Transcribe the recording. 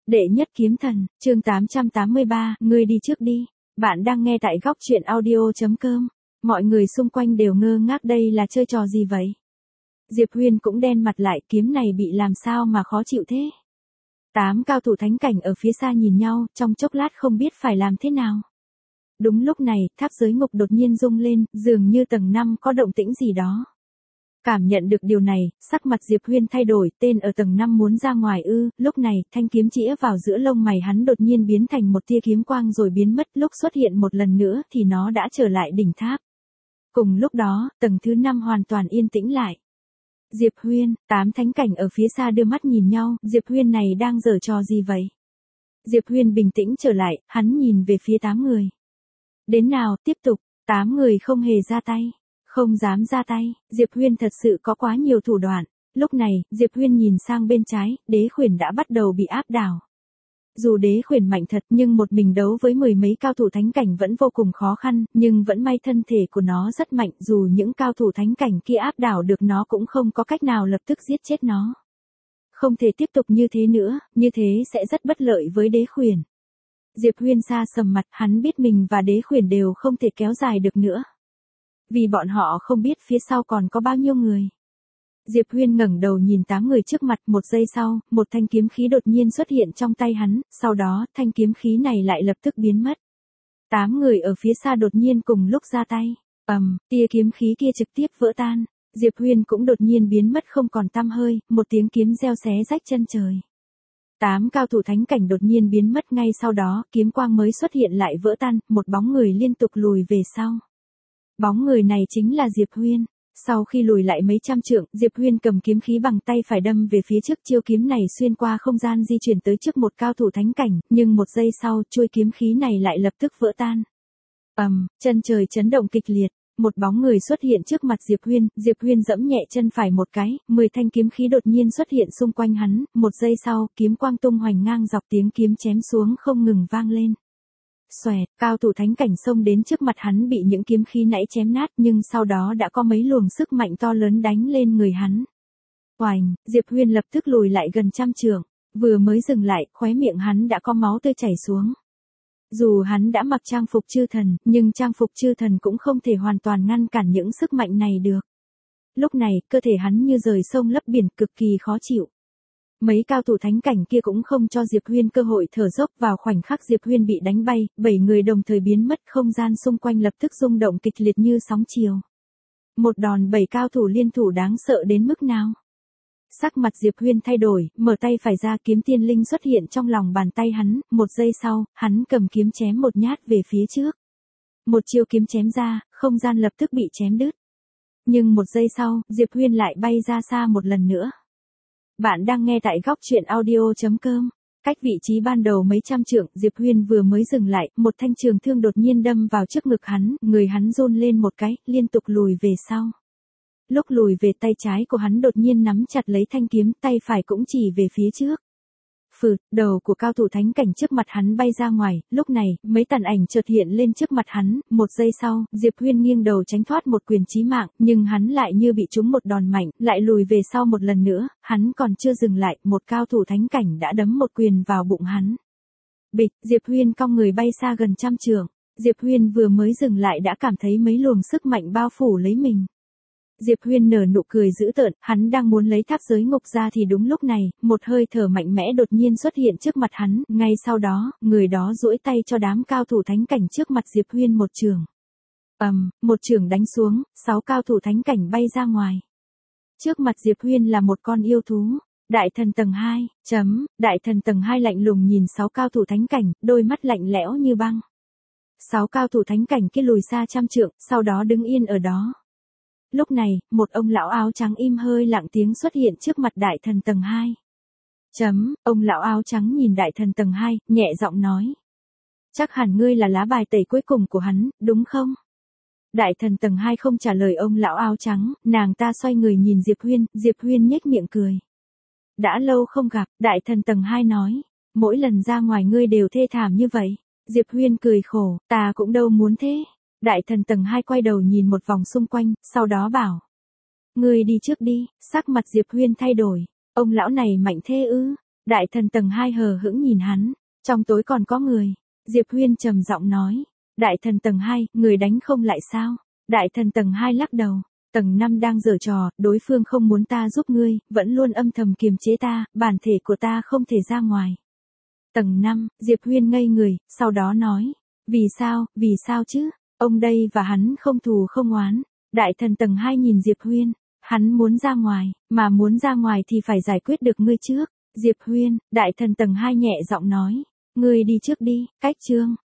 Đệ nhất kiếm thần, chương 883, ngươi đi trước đi. Bạn đang nghe tại góc truyện audio.com. Mọi người xung quanh đều ngơ ngác, đây là chơi trò gì vậy? Diệp Huyên cũng đen mặt lại, kiếm này bị làm sao mà khó chịu thế? 8 cao thủ thánh cảnh ở phía xa nhìn nhau, trong chốc lát không biết phải làm thế nào. Đúng lúc này, tháp giới ngục đột nhiên rung lên, dường như tầng 5 có động tĩnh gì đó. Cảm nhận được điều này, sắc mặt Diệp Huyên thay đổi, tên ở tầng 5 muốn ra ngoài ư? Lúc này, thanh kiếm chĩa vào giữa lông mày hắn đột nhiên biến thành một tia kiếm quang rồi biến mất, lúc xuất hiện một lần nữa thì nó đã trở lại đỉnh tháp. Cùng lúc đó, tầng thứ 5 hoàn toàn yên tĩnh lại. Diệp Huyên, 8 thánh cảnh ở phía xa đưa mắt nhìn nhau, Diệp Huyên này đang giở trò gì vậy? Diệp Huyên bình tĩnh trở lại, hắn nhìn về phía 8 người. Đến nào, tiếp tục, 8 người không hề ra tay. Không dám ra tay, Diệp Huyên thật sự có quá nhiều thủ đoạn. Lúc này, Diệp Huyên nhìn sang bên trái, đế khuyển đã bắt đầu bị áp đảo. Dù đế khuyển mạnh thật nhưng một mình đấu với mười mấy cao thủ thánh cảnh vẫn vô cùng khó khăn, nhưng vẫn may thân thể của nó rất mạnh, dù những cao thủ thánh cảnh kia áp đảo được nó cũng không có cách nào lập tức giết chết nó. Không thể tiếp tục như thế nữa, như thế sẽ rất bất lợi với đế khuyển. Diệp Huyên sa sầm mặt, hắn biết mình và đế khuyển đều không thể kéo dài được nữa. Vì bọn họ không biết phía sau còn có bao nhiêu người. Diệp Huyên ngẩng đầu nhìn 8 người trước mặt, một giây sau, một thanh kiếm khí đột nhiên xuất hiện trong tay hắn, sau đó, thanh kiếm khí này lại lập tức biến mất. 8 người ở phía xa đột nhiên cùng lúc ra tay, tia kiếm khí kia trực tiếp vỡ tan. Diệp Huyên cũng đột nhiên biến mất không còn tăm hơi, một tiếng kiếm reo xé rách chân trời. 8 cao thủ thánh cảnh đột nhiên biến mất, ngay sau đó, kiếm quang mới xuất hiện lại vỡ tan, một bóng người liên tục lùi về sau. Bóng người này chính là Diệp Huyên. Sau khi lùi lại mấy trăm trượng, Diệp Huyên cầm kiếm khí bằng tay phải đâm về phía trước, chiêu kiếm này xuyên qua không gian di chuyển tới trước một cao thủ thánh cảnh, nhưng một giây sau, chuôi kiếm khí này lại lập tức vỡ tan. Chân trời chấn động kịch liệt, một bóng người xuất hiện trước mặt Diệp Huyên giẫm nhẹ chân phải một cái, 10 thanh kiếm khí đột nhiên xuất hiện xung quanh hắn, một giây sau, kiếm quang tung hoành ngang dọc, tiếng kiếm chém xuống không ngừng vang lên. Xoẹt, cao thủ thánh cảnh xông đến trước mặt hắn bị những kiếm khí nãy chém nát, nhưng sau đó đã có mấy luồng sức mạnh to lớn đánh lên người hắn. Oành, Diệp Huyên lập tức lùi lại gần trăm trượng, vừa mới dừng lại, khóe miệng hắn đã có máu tươi chảy xuống. Dù hắn đã mặc trang phục chư thần, nhưng trang phục chư thần cũng không thể hoàn toàn ngăn cản những sức mạnh này được. Lúc này, cơ thể hắn như rời sông lấp biển, cực kỳ khó chịu. Mấy cao thủ thánh cảnh kia cũng không cho Diệp Huyên cơ hội thở dốc, vào khoảnh khắc Diệp Huyên bị đánh bay, 7 người đồng thời biến mất, không gian xung quanh lập tức rung động kịch liệt như sóng chiều. Một đòn 7 cao thủ liên thủ đáng sợ đến mức nào? Sắc mặt Diệp Huyên thay đổi, mở tay phải ra, kiếm tiên linh xuất hiện trong lòng bàn tay hắn, một giây sau, hắn cầm kiếm chém một nhát về phía trước. Một chiêu kiếm chém ra, không gian lập tức bị chém đứt. Nhưng một giây sau, Diệp Huyên lại bay ra xa một lần nữa. Bạn đang nghe tại góc truyện audio.com. Cách vị trí ban đầu mấy trăm trượng, Diệp Huyên vừa mới dừng lại, một thanh trường thương đột nhiên đâm vào trước ngực hắn, người hắn run lên một cái, liên tục lùi về sau. Lúc lùi về, tay trái của hắn đột nhiên nắm chặt lấy thanh kiếm, tay phải cũng chỉ về phía trước. Đầu của cao thủ thánh cảnh trước mặt hắn bay ra ngoài, lúc này, mấy tàn ảnh chợt hiện lên trước mặt hắn, một giây sau, Diệp Huyên nghiêng đầu tránh thoát một quyền chí mạng, nhưng hắn lại như bị trúng một đòn mạnh, lại lùi về sau một lần nữa, hắn còn chưa dừng lại, một cao thủ thánh cảnh đã đấm một quyền vào bụng hắn. Bịch, Diệp Huyên cong người bay xa gần trăm trượng, Diệp Huyên vừa mới dừng lại đã cảm thấy mấy luồng sức mạnh bao phủ lấy mình. Diệp Huyên nở nụ cười dữ tợn, hắn đang muốn lấy tháp giới ngục ra thì đúng lúc này, một hơi thở mạnh mẽ đột nhiên xuất hiện trước mặt hắn, ngay sau đó, người đó duỗi tay cho đám cao thủ thánh cảnh trước mặt Diệp Huyên một chưởng. Một chưởng đánh xuống, 6 cao thủ thánh cảnh bay ra ngoài. Trước mặt Diệp Huyên là một con yêu thú. Đại thần tầng 2, Đại thần tầng 2 lạnh lùng nhìn 6 cao thủ thánh cảnh, đôi mắt lạnh lẽo như băng. 6 cao thủ thánh cảnh kia lùi xa trăm trượng, sau đó đứng yên ở đó. Lúc này, một ông lão áo trắng im hơi lặng tiếng xuất hiện trước mặt đại thần tầng 2. Ông lão áo trắng nhìn đại thần tầng 2, nhẹ giọng nói. Chắc hẳn ngươi là lá bài tẩy cuối cùng của hắn, đúng không? Đại thần tầng 2 không trả lời ông lão áo trắng, nàng ta xoay người nhìn Diệp Huyên nhếch miệng cười. Đã lâu không gặp, đại thần tầng 2 nói. Mỗi lần ra ngoài ngươi đều thê thảm như vậy. Diệp Huyên cười khổ, ta cũng đâu muốn thế. Đại thần tầng 2 quay đầu nhìn một vòng xung quanh, sau đó bảo. Ngươi đi trước đi, sắc mặt Diệp Huyên thay đổi. Ông lão này mạnh thế ư? Đại thần tầng 2 hờ hững nhìn hắn, trong tối còn có người. Diệp Huyên trầm giọng nói, đại thần tầng 2, người đánh không lại sao? Đại thần tầng 2 lắc đầu, tầng 5 đang giở trò, đối phương không muốn ta giúp ngươi, vẫn luôn âm thầm kiềm chế ta, bản thể của ta không thể ra ngoài. Tầng 5, Diệp Huyên ngây người, sau đó nói, vì sao chứ, ông đây và hắn không thù không oán. Đại thần tầng 2 nhìn Diệp Huyên, hắn muốn ra ngoài, mà muốn ra ngoài thì phải giải quyết được ngươi trước. Diệp Huyên, đại thần tầng 2 nhẹ giọng nói, ngươi đi trước đi, cách chương.